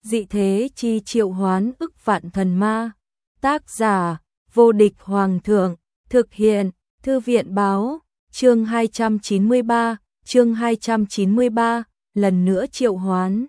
Dị thế chi triệu hoán ức vạn thần ma. Tác giả: Vô địch hoàng thượng. Thực hiện: Thư viện báo. Chương 293, lần nữa triệu hoán.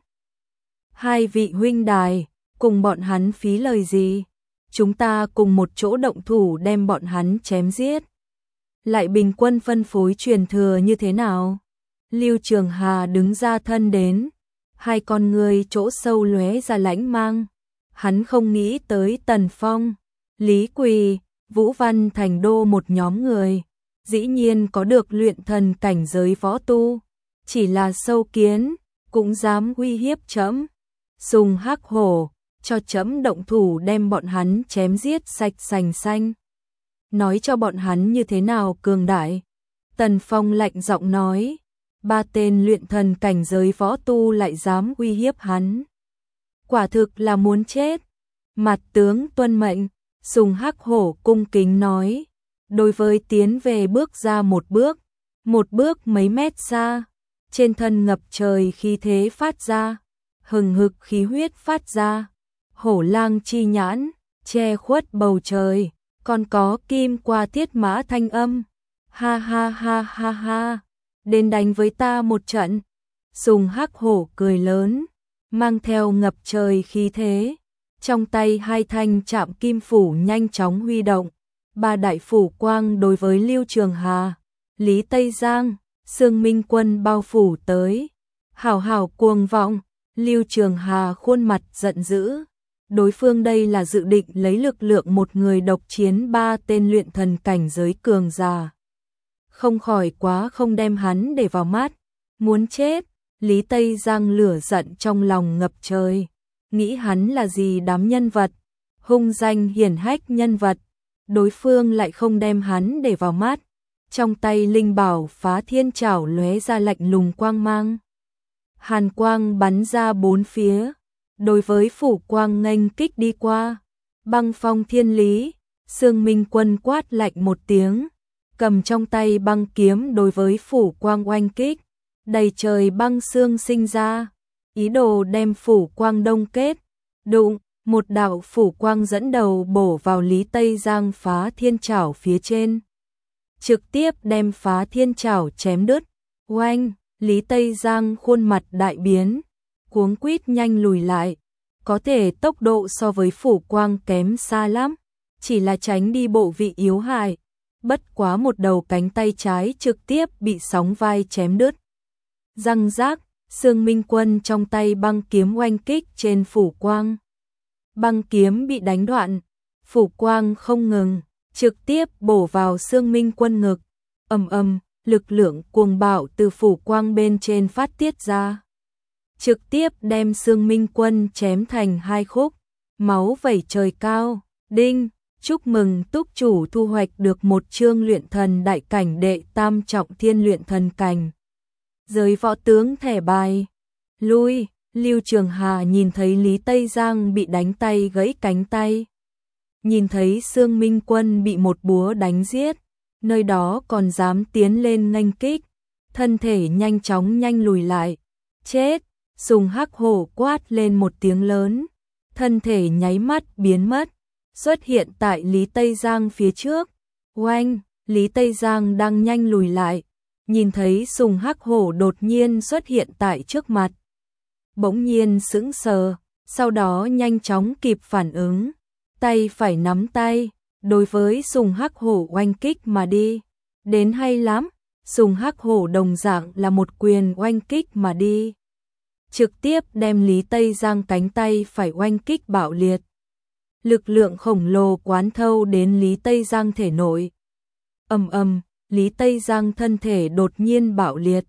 Hai vị huynh đài, cùng bọn hắn phí lời gì? Chúng ta cùng một chỗ động thủ đem bọn hắn chém giết. Lại bình quân phân phối truyền thừa như thế nào? Lưu Trường Hà đứng ra thân đến, hai con người chỗ sâu lóe ra lãnh mang. Hắn không nghĩ tới Tần Phong, Lý Quỳ, Vũ Văn Thành Đô một nhóm người, dĩ nhiên có được luyện thần cảnh giới võ tu, chỉ là sâu kiến cũng dám uy hiếp trẫm. Sùng Hắc Hổ, cho trẫm động thủ đem bọn hắn chém giết sạch sành xanh. Nói cho bọn hắn như thế nào cường đại. Tần Phong lạnh giọng nói, ba tên luyện thần cảnh giới võ tu lại dám uy hiếp hắn. Quả thực là muốn chết. Mặt tướng tuân mệnh. Sùng Hắc Hổ cung kính nói, đối với tiến về bước ra một bước mấy mét xa, trên thân ngập trời khí thế phát ra, hừng hực khí huyết phát ra, hổ lang chi nhãn, che khuất bầu trời, còn có kim qua thiết mã thanh âm. Ha ha ha ha ha, đến đánh với ta một trận. Sùng Hắc Hổ cười lớn, mang theo ngập trời khí thế. Trong tay hai thanh trạm kim phủ nhanh chóng huy động, ba đại phủ quang đối với Lưu Trường Hà, Lý Tây Giang, Sương Minh Quân bao phủ tới. Hảo hảo cuồng vọng. Lưu Trường Hà khuôn mặt giận dữ. Đối phương đây là dự định lấy lực lượng một người độc chiến ba tên luyện thần cảnh giới cường giả. Không khỏi quá không đem hắn để vào mắt. Muốn chết. Lý Tây Giang lửa giận trong lòng ngập trời. Nghĩ hắn là gì đám nhân vật, hung danh hiển hách nhân vật, đối phương lại không đem hắn để vào mắt. Trong tay linh bảo Phá Thiên Trảo lóe ra lạnh lùng quang mang. Hàn quang bắn ra bốn phía, đối với phủ quang nghênh kích đi qua. Băng phong thiên lý, Sương Minh Quân quát lạnh một tiếng, cầm trong tay băng kiếm đối với phủ quang oanh kích. Đầy trời băng sương sinh ra, ý đồ đem phủ quang đông kết. Đụng, một đạo phủ quang dẫn đầu bổ vào Lý Tây Giang Phá Thiên Trảo phía trên, trực tiếp đem Phá Thiên Trảo chém đứt. Oanh, Lý Tây Giang khuôn mặt đại biến, cuống quýt nhanh lùi lại. Có thể tốc độ so với phủ quang kém xa lắm, chỉ là tránh đi bộ vị yếu hại. Bất quá một đầu cánh tay trái trực tiếp bị sóng vai chém đứt. Răng rác, Sương Minh Quân trong tay băng kiếm oanh kích trên phủ quang. Băng kiếm bị đánh đoạn, phủ quang không ngừng, trực tiếp bổ vào Sương Minh Quân ngực. Ầm ầm, lực lượng cuồng bạo từ phủ quang bên trên phát tiết ra, trực tiếp đem Sương Minh Quân chém thành hai khúc, máu vẩy trời cao. Đinh, chúc mừng túc chủ thu hoạch được một chương luyện thần đại cảnh đệ tam trọng thiên luyện thần cảnh. Giới võ tướng thẻ bài. Lui. Lưu Trường Hà nhìn thấy Lý Tây Giang bị đánh tay gãy cánh tay, nhìn thấy Sương Minh Quân bị một búa đánh giết, nơi đó còn dám tiến lên nghênh kích, thân thể nhanh chóng nhanh lùi lại. Chết. Sùng Hắc Hổ quát lên một tiếng lớn, thân thể nháy mắt biến mất, xuất hiện tại Lý Tây Giang phía trước. Oanh, Lý Tây Giang đang nhanh lùi lại, nhìn thấy Sùng Hắc Hổ đột nhiên xuất hiện tại trước mặt, bỗng nhiên sững sờ, sau đó nhanh chóng kịp phản ứng, tay phải nắm tay, đối với Sùng Hắc Hổ oanh kích mà đi. Đến hay lắm. Sùng Hắc Hổ đồng dạng là một quyền oanh kích mà đi, trực tiếp đem Lý Tây Giang cánh tay phải oanh kích bạo liệt. Lực lượng khổng lồ quán thâu đến Lý Tây Giang thể nội. Ầm ầm, Lý Tây Giang thân thể đột nhiên bạo liệt,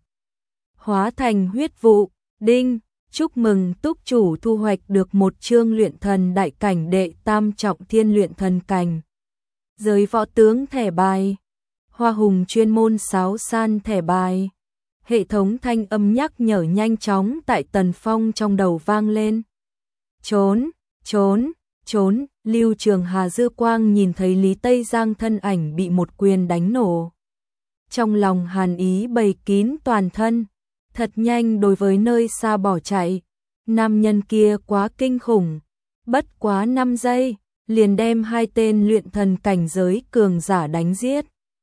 hóa thành huyết vụ. Đinh, chúc mừng túc chủ thu hoạch được một chương luyện thần đại cảnh đệ tam trọng thiên luyện thần cảnh. Giới võ tướng thẻ bài. Hoa Hùng chuyên môn sáo san thẻ bài. Hệ thống thanh âm nhắc nhở nhanh chóng tại Tần Phong trong đầu vang lên. Trốn, trốn, trốn. Lưu Trường Hà dư quang nhìn thấy Lý Tây Giang thân ảnh bị một quyền đánh nổ, trong lòng hàn ý bầy kín toàn thân, thật nhanh đối với nơi xa bỏ chạy. Nam nhân kia quá kinh khủng, bất quá 5 giây, liền đem 2 tên luyện thần cảnh giới cường giả đánh giết.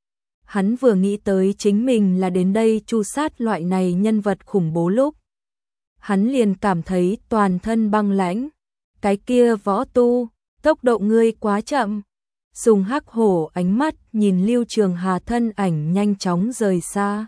Hắn vừa nghĩ tới chính mình là đến đây tru sát loại này nhân vật khủng bố lúc, hắn liền cảm thấy toàn thân băng lãnh. Cái kia võ tu, tốc độ ngươi quá chậm. Sùng Hắc Hổ ánh mắt nhìn Lưu Trường Hà thân ảnh nhanh chóng rời xa.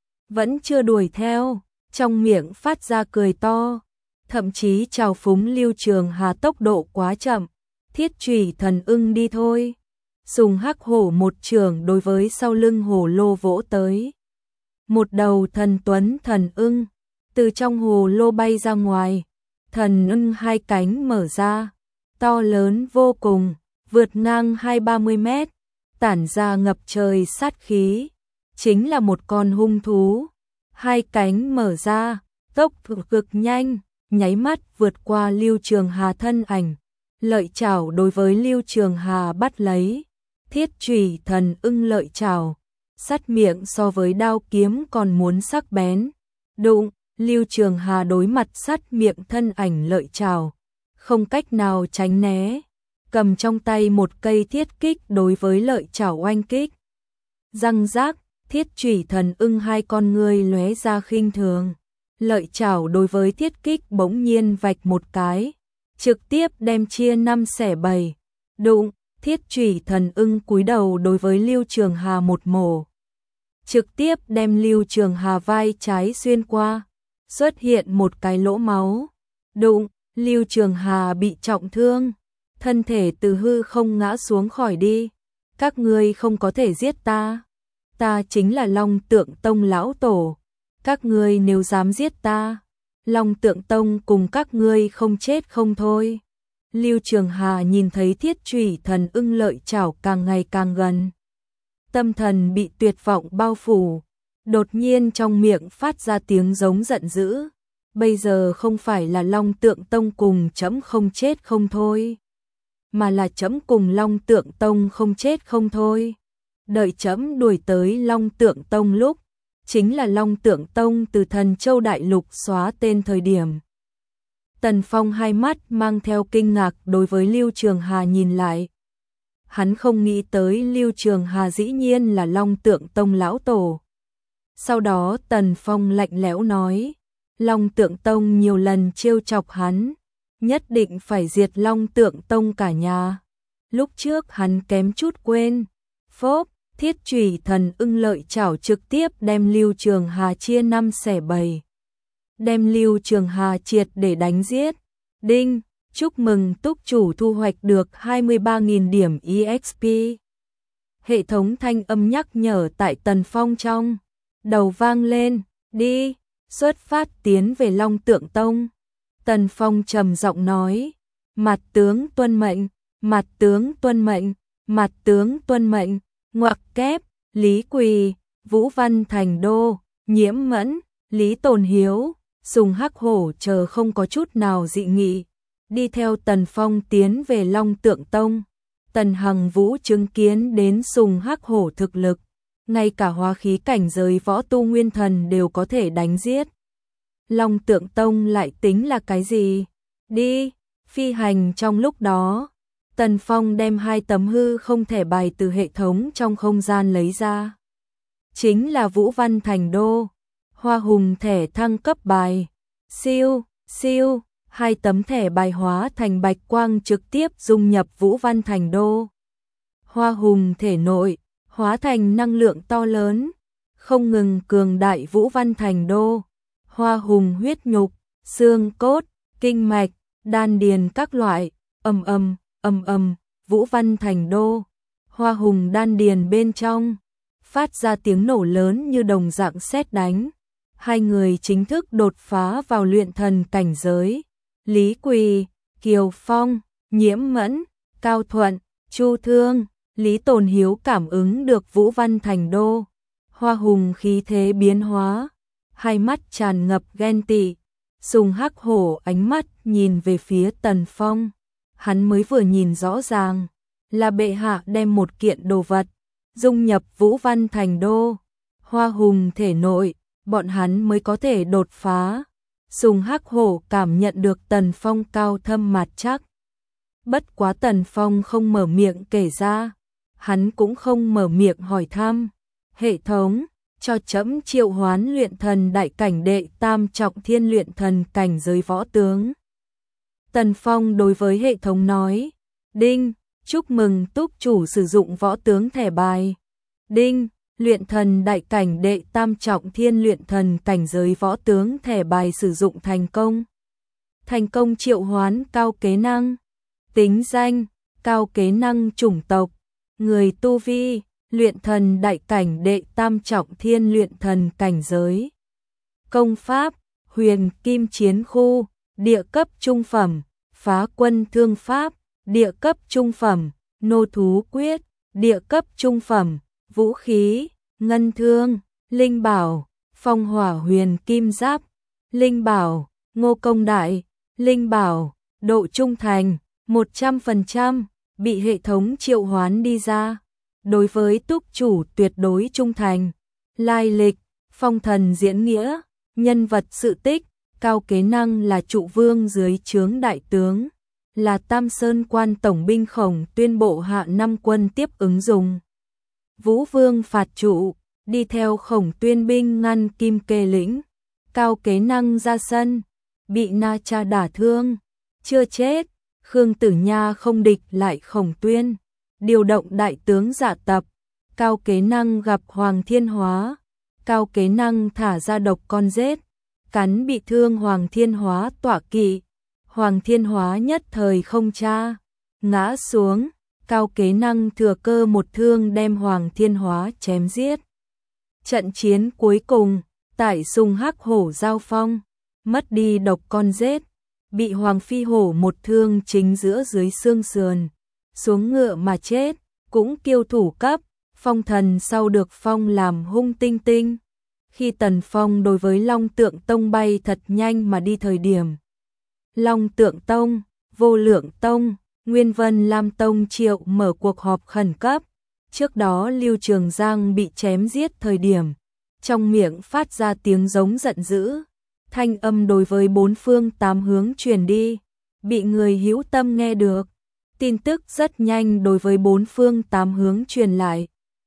Vẫn chưa đuổi theo, trong miệng phát ra cười to, thậm chí trào phúng Lưu Trường Hà tốc độ quá chậm. Thiết Chủy Thần Ưng đi thôi. Sùng Hắc Hổ một trường đối với sau lưng hồ lô vỗ tới. Một đầu thần tuấn thần ưng từ trong hồ lô bay ra ngoài, thần ưng 2 cánh mở ra, to lớn vô cùng, vượt ngang 20-30 mét, tản ra ngập trời sát khí, chính là một con hung thú. 2 cánh mở ra, tốc độ cực nhanh, nháy mắt vượt qua Lưu Trường Hà thân ảnh, lợi chảo đối với Lưu Trường Hà bắt lấy. Thiết Chủy Thần Ưng lợi chảo, sắt miệng so với đao kiếm còn muốn sắc bén. Đụng, Lưu Trường Hà đối mặt sắt miệng thân ảnh lợi chảo, không cách nào tránh né, cầm trong tay một cây thiết kích đối với lợi chảo oanh kích. Răng rác, Thiết Chủy Thần Ưng 2 con ngươi lóe ra khinh thường, lợi chảo đối với thiết kích bỗng nhiên vạch một cái, trực tiếp đem chia 5 xẻ 7. Đụng, Thiết Chủy Thần Ưng cúi đầu đối với Lưu Trường Hà một mổ, trực tiếp đem Lưu Trường Hà vai trái xuyên qua, xuất hiện một cái lỗ máu. Đụng, Lưu Trường Hà bị trọng thương, thân thể từ hư không ngã xuống khỏi đi. Các ngươi không có thể giết ta, ta chính là Long Tượng Tông lão tổ, các ngươi nếu dám giết ta, Long Tượng Tông cùng các ngươi không chết không thôi. Lưu Trường Hà nhìn thấy Thiết Chủy Thần Ưng lợi chảo càng ngày càng gần, tâm thần bị tuyệt vọng bao phủ, đột nhiên trong miệng phát ra tiếng giống giận dữ. Bây giờ không phải là Long Tượng Tông cùng trẫm không chết không thôi, mà là trẫm cùng Long Tượng Tông không chết không thôi. Đợi trẫm đuổi tới Long Tượng Tông lúc, chính là Long Tượng Tông từ Thần Châu Đại Lục xóa tên thời điểm. Tần Phong 2 mắt mang theo kinh ngạc đối với Lưu Trường Hà nhìn lại. Hắn không nghĩ tới Lưu Trường Hà dĩ nhiên là Long Tượng Tông lão tổ. Sau đó Tần Phong lạnh lẽo nói, Long Tượng Tông nhiều lần trêu chọc hắn, nhất định phải diệt Long Tượng Tông cả nhà. Lúc trước hắn kém chút quên. Phốp, Thiết Chủy Thần Ưng lợi chảo trực tiếp đem Lưu Trường Hà chia 5 xẻ 7. Đem Lưu Trường Hà triệt để đánh giết. Đinh, chúc mừng túc chủ thu hoạch được 23.000 điểm EXP. Hệ thống thanh âm nhắc nhở tại Tần Phong trong đầu vang lên. Đi, xuất phát tiến về Long Tượng Tông. Tần Phong trầm giọng nói, mặt tướng tuân mệnh, mặt tướng tuân mệnh, mặt tướng tuân mệnh. Ngoặc kép, Lý Quỳ, Vũ Văn Thành Đô, Nhiễm Mẫn, Lý Tồn Hiếu, Sùng Hắc Hổ chờ không có chút nào dị nghị, đi theo Tần Phong tiến về Long Tượng Tông. Tần Hằng Vũ chứng kiến đến Sùng Hắc Hổ thực lực, ngay cả hóa khí cảnh giới võ tu nguyên thần đều có thể đánh giết. Long Tượng Tông lại tính là cái gì? Đi, phi hành. Trong lúc đó, Tần Phong đem 2 tấm hư không thẻ bài từ hệ thống trong không gian lấy ra. Chính là Vũ Văn Thành Đô, Hoa Hùng thẻ thăng cấp bài. Siêu, siêu, 2 tấm thẻ bài hóa thành bạch quang trực tiếp dung nhập Vũ Văn Thành Đô. Hoa Hùng thể nội, hóa thành năng lượng to lớn, không ngừng cường đại Vũ Văn Thành Đô. Hoa Hùng huyết nhục, xương cốt, kinh mạch, đan điền các loại, ầm ầm, Vũ Văn Thành Đô. Hoa Hùng đan điền bên trong phát ra tiếng nổ lớn như đồng dạng sét đánh. 2 người chính thức đột phá vào luyện thần cảnh giới. Lý Quỳ, Kiều Phong, Nhiễm Mẫn, Cao Thuận, Chu Thương, Lý Tồn Hiếu cảm ứng được Vũ Văn Thành Đô. Hoa Hùng khí thế biến hóa, 2 mắt tràn ngập ghen tị. Sùng Hắc Hổ ánh mắt nhìn về phía Tần Phong. Hắn mới vừa nhìn rõ ràng là bệ hạ đem một kiện đồ vật dung nhập Vũ Văn Thành Đô. Hoa Hùng thể nội, bọn hắn mới có thể đột phá. Sùng Hắc Hổ cảm nhận được Tần Phong cao thâm mặt chắc. Bất quá Tần Phong không mở miệng kể ra, hắn cũng không mở miệng hỏi thăm. Hệ thống, cho trẫm triệu hoán luyện thần đại cảnh đệ tam trọng thiên luyện thần cảnh giới võ tướng. Tần Phong đối với hệ thống nói, đinh, chúc mừng túc chủ sử dụng võ tướng thẻ bài. Đinh, luyện thần đại cảnh đệ tam trọng thiên luyện thần cảnh giới võ tướng thẻ bài sử dụng thành công. Thành công triệu hoán cao kế năng. Tính danh, cao kế năng chủng tộc, người tu vi, luyện thần đại cảnh đệ tam trọng thiên luyện thần cảnh giới. Công pháp, huyền kim chiến khu, địa cấp trung phẩm, phá quân thương pháp, địa cấp trung phẩm, nô thú quyết, địa cấp trung phẩm, vũ khí, ngân thương, linh bảo, phong hỏa huyền kim giáp, linh bảo, ngô công đại, linh bảo, độ trung thành, 100%, bị hệ thống triệu hoán đi ra. Đối với túc chủ tuyệt đối trung thành. Lai lịch, phong thần diễn nghĩa, nhân vật sự tích, cao kế năng là trụ vương dưới trướng đại tướng, là Tam Sơn quan tổng binh Khổng Tuyên bộ hạ 5 quân tiếp ứng dùng. Vũ vương phạt trụ, đi theo Khổng Tuyên binh ngăn Kim Kê lĩnh, cao kế năng ra sân, bị Na Cha đả thương, chưa chết, Khương Tử Nha không địch lại Khổng Tuyên, điều động đại tướng giả tập, cao kế năng gặp Hoàng Thiên Hóa, cao kế năng thả ra độc con rết, cắn bị thương Hoàng Thiên Hóa tọa kỵ, Hoàng Thiên Hóa nhất thời không tra, ngã xuống, cao kế năng thừa cơ một thương đem Hoàng Thiên Hóa chém giết. Trận chiến cuối cùng, tại Sùng Hắc Hổ giao phong, mất đi độc con rết, bị Hoàng Phi Hổ một thương chính giữa dưới xương sườn, xuống ngựa mà chết, cũng kiêu thủ cấp, phong thần sau được phong làm hung tinh tinh. Khi Tần Phong đối với Long Tượng Tông bay thật nhanh mà đi thời điểm, Long Tượng Tông, Vô Lượng Tông, Nguyên Vân Lam Tông triệu mở cuộc họp khẩn cấp. Trước đó Lưu Trường Giang bị chém giết thời điểm, trong miệng phát ra tiếng giống giận dữ, thanh âm đối với bốn phương tám hướng truyền đi, bị người hữu tâm nghe được. Tin tức rất nhanh đối với bốn phương tám hướng truyền lại.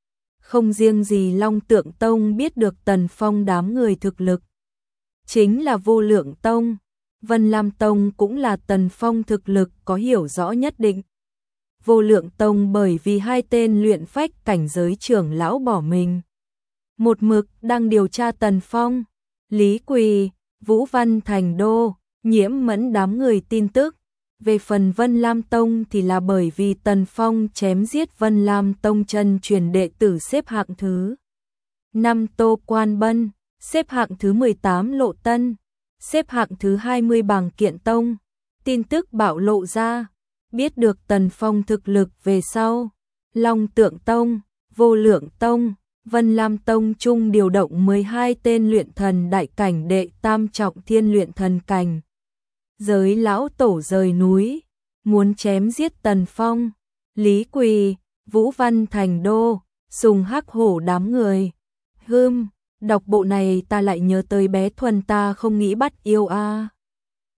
Không riêng gì Long Tượng Tông biết được Tần Phong đám người thực lực, chính là Vô Lượng Tông, Vân Lam Tông cũng là Tần Phong thực lực có hiểu rõ nhất định. Vô Lượng Tông bởi vì hai tên luyện phách cảnh giới trưởng lão bỏ mình, một mực đang điều tra Tần Phong, Lý Quỳ, Vũ Văn Thành Đô, Nhiễm Mẫn đám người tin tức. Về phần Vân Lam Tông thì là bởi vì Tần Phong chém giết Vân Lam Tông chân truyền đệ tử xếp hạng thứ 5 Tô Quan Bân, xếp hạng thứ 18 Lộ Tân, xếp hạng thứ 20 Bàng Kiện Tông. Tin tức bạo lộ ra, biết được Tần Phong thực lực về sau, Long Tượng Tông, Vô Lượng Tông, Vân Lam Tông chung điều động 12 tên luyện thần đại cảnh đệ tam trọng thiên luyện thần cảnh. Giới lão tổ rời núi, muốn chém giết Tần Phong, Lý Quỳ, Vũ Văn Thành Đô, Sùng Hắc Hổ đám người. Đọc bộ này ta lại nhớ tới bé Thuần ta không nghĩ bắt yêu a.